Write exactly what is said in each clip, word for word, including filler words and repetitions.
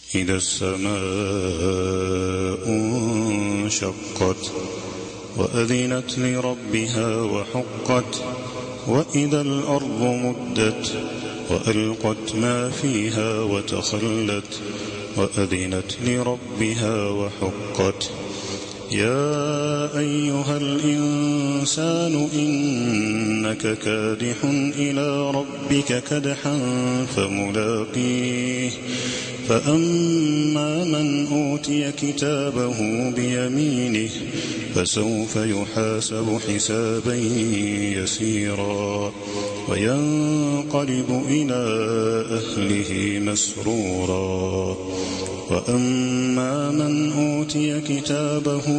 إذا السماء انشقت وأذنت لربها وحقت وإذا الأرض مدت وألقت ما فيها وتخلت وأذنت لربها وحقت يا أيها الإنسان إنك كادح إلى ربك كدحا فملاقيه فأما من أوتي كتابه بيمينه فسوف يحاسب حسابا يسيرا وينقلب إلى أهله مسرورا وأما من أوتي كتابه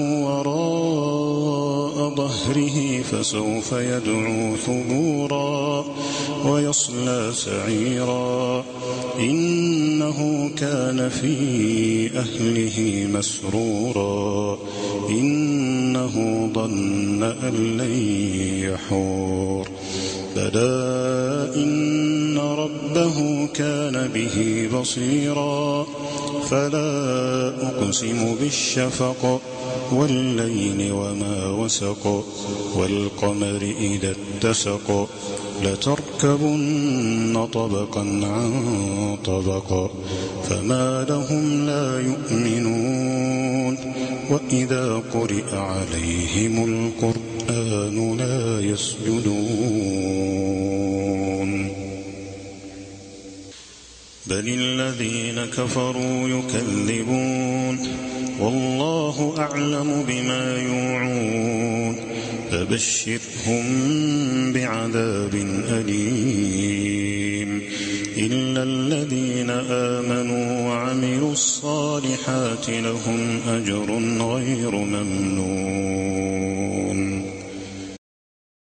وراء ظهره فسوف يدعو ثبورا ويصلى سعيرا إنه كان في أهله مسرورا إنه ظن أن لن يحور بلى إن ربه كان به بصيرا فلا أقسم بالشفق والليل وما وسق والقمر إذا اتسق لتركبن طبقا عن طبق فما لهم لا يؤمنون وإذا قرئ عليهم القرآن لا يسجدون بل الذين كفروا يكذبون والله أعلم بما يوعون فبشرهم بعذاب أليم إلا الذين آمنوا وعملوا الصالحات لهم أجر غير ممنون